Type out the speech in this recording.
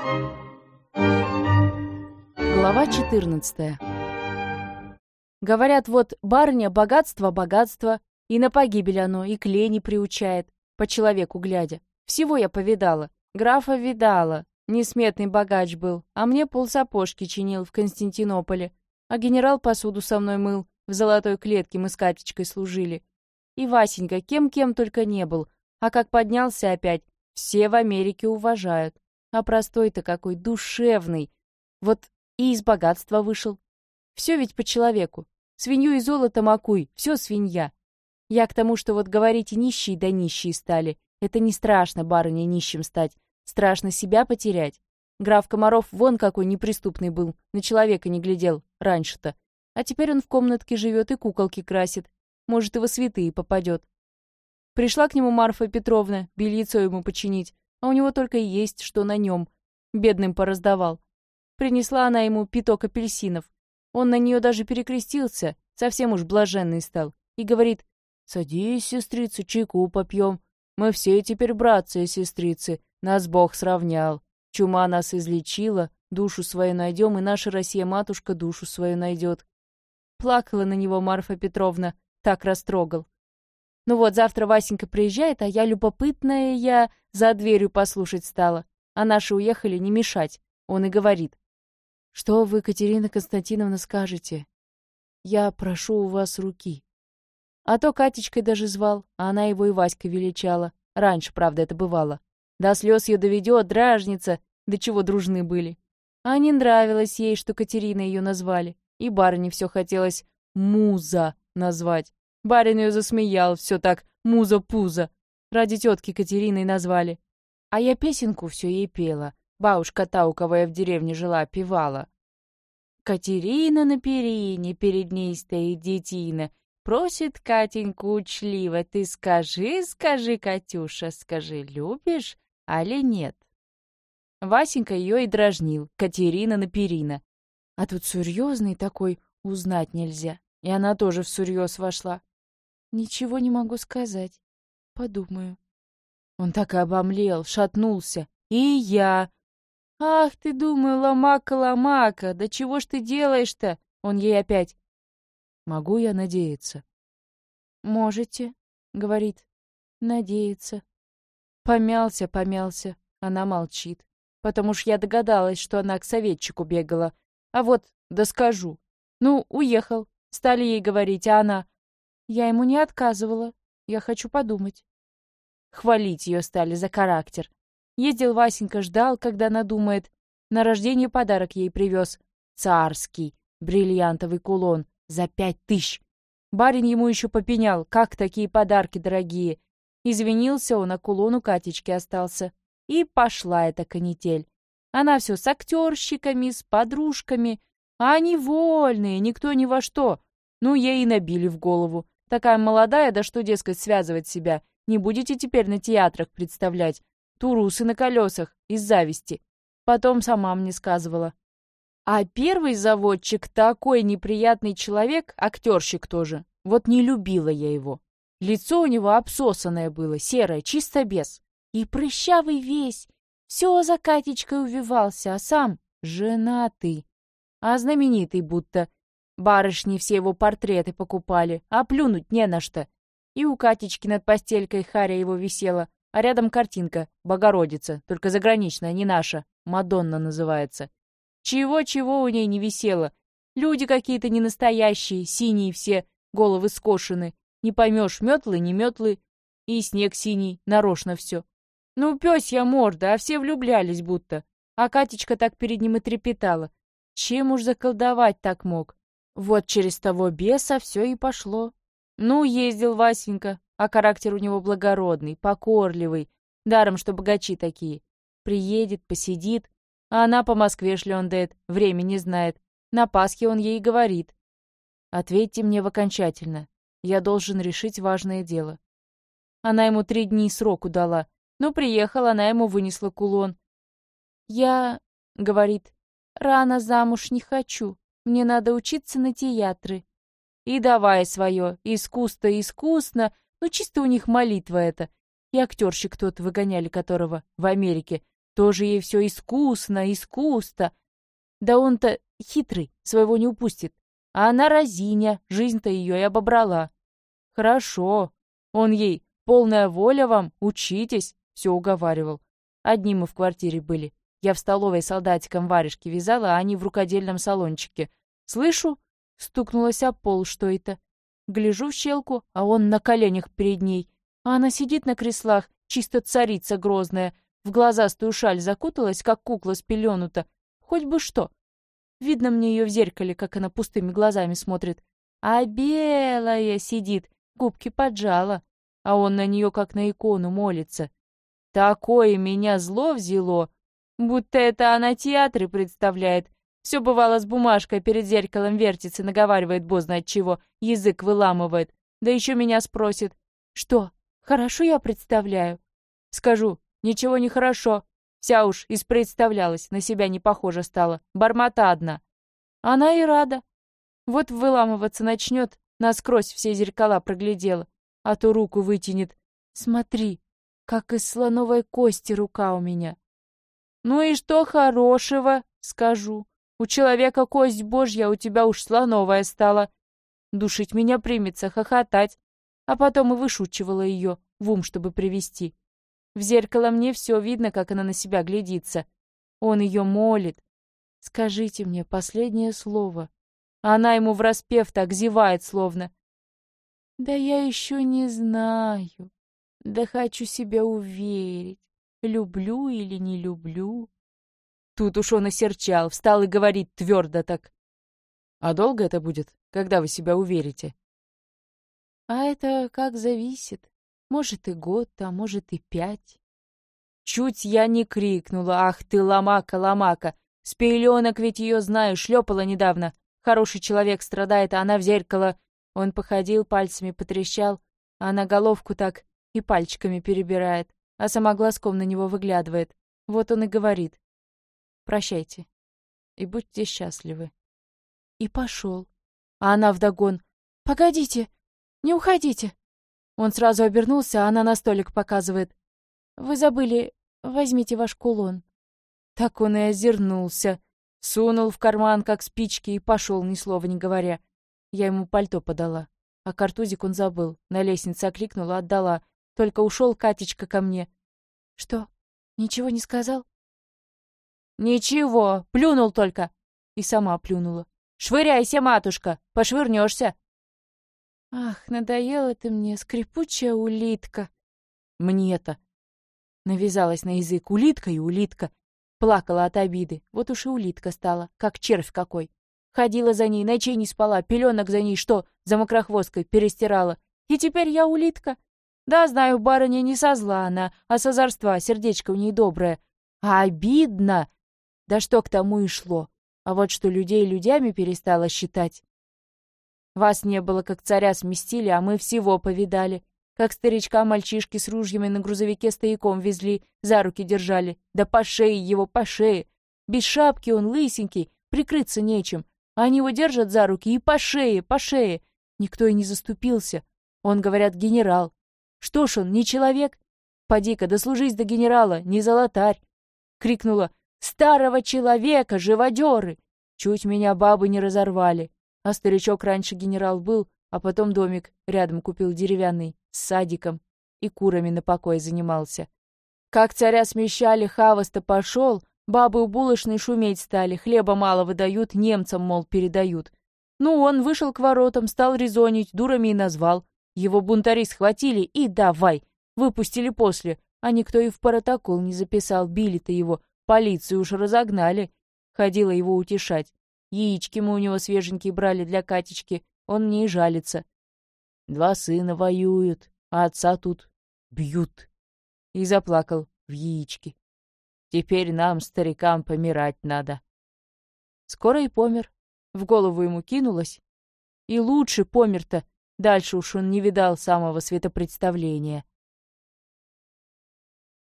Глава 14. Говорят, вот барыня богатство, богатство, и на погибель оно, и к лени приучает, по человеку глядя. Всего я повидала. Графа видала. Несметный богач был, а мне полсапожки чинил в Константинополе. А генерал посуду со мной мыл, в золотой клетке мы с Катечкой служили. И Васенька кем-кем только не был, а как поднялся опять, все в Америке уважают. А простой-то какой, душевный. Вот и из богатства вышел. Все ведь по человеку. Свинью и золото макуй, все свинья. Я к тому, что вот говорите, нищие да нищие стали. Это не страшно, барыня, нищим стать. Страшно себя потерять. Граф Комаров вон какой неприступный был, на человека не глядел раньше-то. А теперь он в комнатке живет и куколки красит. Может, и во святые попадет. Пришла к нему Марфа Петровна, бельецо ему починить, а у него только и есть, что на нем. Бедным пораздавал. Принесла она ему пяток апельсинов. Он на нее даже перекрестился, совсем уж блаженный стал. И говорит: «Садись, сестрица, чайку попьем. Мы все теперь братцы и сестрицы, нас Бог сравнял. Чума нас излечила, душу свою найдем, и наша Россия-матушка душу свою найдет». Плакала на него Марфа Петровна, так растрогал. Ну вот, завтра Васенька приезжает, а я любопытная, я за дверью послушать стала. А наши уехали, не мешать. Он и говорит: «Что вы, Катерина Константиновна, скажете? Я прошу у вас руки». А то Катечкой даже звал, а она его и Васькой величала. Раньше, правда, это бывало. До слез ее доведет, дражнится, до чего дружны были. А не нравилось ей, что Катерина ее назвали. И барыне все хотелось «Муза» назвать. Барин ее засмеял, все так «Муза-пуза». Ради тетки Катериной назвали. А я песенку все ей пела. Бабушка та, у кого я в деревне жила, певала. Катерина на перине, перед ней стоит детина. Просит Катеньку учливо: «Ты скажи, скажи, Катюша, скажи, любишь, али нет?» Васенька ее и дразнил: Катерина на перина. А тут серьезный такой, узнать нельзя. И она тоже всерьез вошла. «Ничего не могу сказать. Подумаю». Он так и обомлел, шатнулся. И я. «Ах ты, думаю, ломака-ломака, да чего ж ты делаешь-то?» Он ей опять: «Могу я надеяться?» «Можете», — говорит, — «надеяться». Помялся, помялся. Она молчит. Потому уж я догадалась, что она к советчику бегала. А вот, да скажу. Ну, уехал. Стали ей говорить, а она: «Я ему не отказывала. Я хочу подумать». Хвалить ее стали за характер. Ездил Васенька, ждал, когда надумает. На рождение подарок ей привез. Царский бриллиантовый кулон за 5000. Барин ему еще попенял, как такие подарки дорогие. Извинился он, а кулон у Катечки остался. И пошла эта канитель. Она все с актерщиками, с подружками. А они вольные, никто ни во что. Ну, ей и набили в голову. Такая молодая, да что, дескать, связывать себя. Не будете теперь на театрах представлять. Турусы на колесах, из зависти. Потом сама мне сказывала. А первый заводчик такой неприятный человек, актерщик тоже. Вот не любила я его. Лицо у него обсосанное было, серое, чисто без. И прыщавый весь. Все за Катечкой увивался, а сам женатый. А знаменитый будто. Барышни все его портреты покупали, а плюнуть не на что. И у Катечки над постелькой харя его висела, а рядом картинка «Богородица», только заграничная, не наша, Мадонна называется. Чего-чего у ней не висело. Люди какие-то ненастоящие, синие все, головы скошены. Не поймешь, метлы, не метлы. И снег синий, нарочно все. Ну, пёсья морда, а все влюблялись будто. А Катечка так перед ним и трепетала. Чем уж заколдовать так мог? Вот через того беса все и пошло. Ну, ездил Васенька, а характер у него благородный, покорливый. Даром, что богачи такие. Приедет, посидит, а она по Москве шлёндает, время не знает. На Пасхе он ей говорит: «Ответьте мне в окончательно. Я должен решить важное дело». Она ему 3 дни сроку дала. Ну, приехал, она ему вынесла кулон. «Я, — говорит, — рано замуж не хочу. Мне надо учиться на театры». И давай свое, искусно, искусно, ну чисто у них молитва это. И актерщик тот, выгоняли которого в Америке, Тоже ей все искусно, искусство. Да он-то хитрый, своего не упустит. А она разиня, жизнь-то ее и обобрала. Хорошо. Он ей: полная воля вам, учитесь, все уговаривал. Одни мы в квартире были. Я в столовой солдатиком варежки вязала, а они в рукодельном салончике. Слышу, стукнулась об пол, что это. Гляжу в щелку, а он на коленях перед ней. А она сидит на креслах, чисто царица грозная. В глазастую шаль закуталась, как кукла спеленута. Хоть бы что. Видно мне ее в зеркале, как она пустыми глазами смотрит. А белая сидит, губки поджала. А он на нее, как на икону, молится. Такое меня зло взяло, будто это она театры представляет. Все бывало с бумажкой перед зеркалом вертится, наговаривает бог знает чего, язык выламывает. Да еще меня спросит: что, хорошо я представляю? Скажу: ничего не хорошо. Вся уж испредставлялась, на себя не похожа стала, бормота одна. Она и рада. Вот выламываться начнет, насквозь все зеркала проглядела, а то руку вытянет. Смотри, как из слоновой кости рука у меня. Ну и что хорошего, скажу. У человека кость божья, у тебя уж слоновая стала. Душить меня примется, хохотать. А потом и вышучивала ее, в ум, чтобы привести. В зеркало мне все видно, как она на себя глядится. Он ее молит. Скажите мне последнее слово. Она ему враспев так зевает словно. Да я еще не знаю. Да хочу себя уверить, люблю или не люблю. Тут уж он осерчал, встал и говорит твердо так: а долго это будет, когда вы себя уверите? А это как зависит. Может и год, а может и 5. Чуть я не крикнула: ах ты, ломака, ломака! С пеленок ведь ее знаю, шлепала недавно. Хороший человек страдает, а она в зеркало. Он походил, пальцами потрещал, а она головку так и пальчиками перебирает, а сама глазком на него выглядывает. Вот он и говорит: прощайте и будьте счастливы. И пошел. А она вдогон: погодите, не уходите. Он сразу обернулся, а она на столик показывает: вы забыли, возьмите ваш кулон. Так он и озернулся, сунул в карман, как спички, и пошел, ни слова не говоря. Я ему пальто подала, а картузик он забыл. На лестнице окликнула, отдала. Только ушел Катечка ко мне. Что, ничего не сказал? Ничего, плюнул только. И сама плюнула. Швыряйся, матушка, пошвырнешься. Ах, надоела ты мне, скрипучая улитка. Мне-то. Навязалась на язык улитка и улитка. Плакала от обиды. Вот уж и улитка стала, как червь какой. Ходила за ней, ночей не спала, пеленок за ней что, за мокрохвосткой перестирала. И теперь я улитка. Да, знаю, барыня не со зла она, а с озорства, сердечко у ней доброе. А обидно! Да что к тому и шло. А вот что людей людьми перестала считать. Вас не было, как царя сместили, а мы всего повидали. Как старичка мальчишки с ружьями на грузовике стояком везли, за руки держали. Да по шее его, по шее. Без шапки он лысенький, прикрыться нечем. А они его держат за руки и по шее, по шее. Никто и не заступился. Он, говорят, генерал. Что ж он, не человек? Поди-ка, дослужись до генерала, не золотарь. Крикнула: старого человека, живодеры! Чуть меня бабы не разорвали. А старичок раньше генерал был, а потом домик рядом купил деревянный, с садиком, и курами на покой занимался. Как царя смещали, хавоста пошел, бабы у булочной шуметь стали, хлеба мало выдают, немцам, мол, передают. Ну, он вышел к воротам, стал резонить, дурами и назвал. Его бунтари схватили и давай, выпустили после, а никто и в протокол не записал, били-то его, полицию уж разогнали. Ходила его утешать. Яички мы у него свеженькие брали для Катечки, он мне и жалится. 2 сына воюют, а отца тут бьют. И заплакал в яички. Теперь нам, старикам, помирать надо. Скоро и помер. В голову ему кинулось. И лучше помер-то. Дальше уж он не видал самого светопредставления.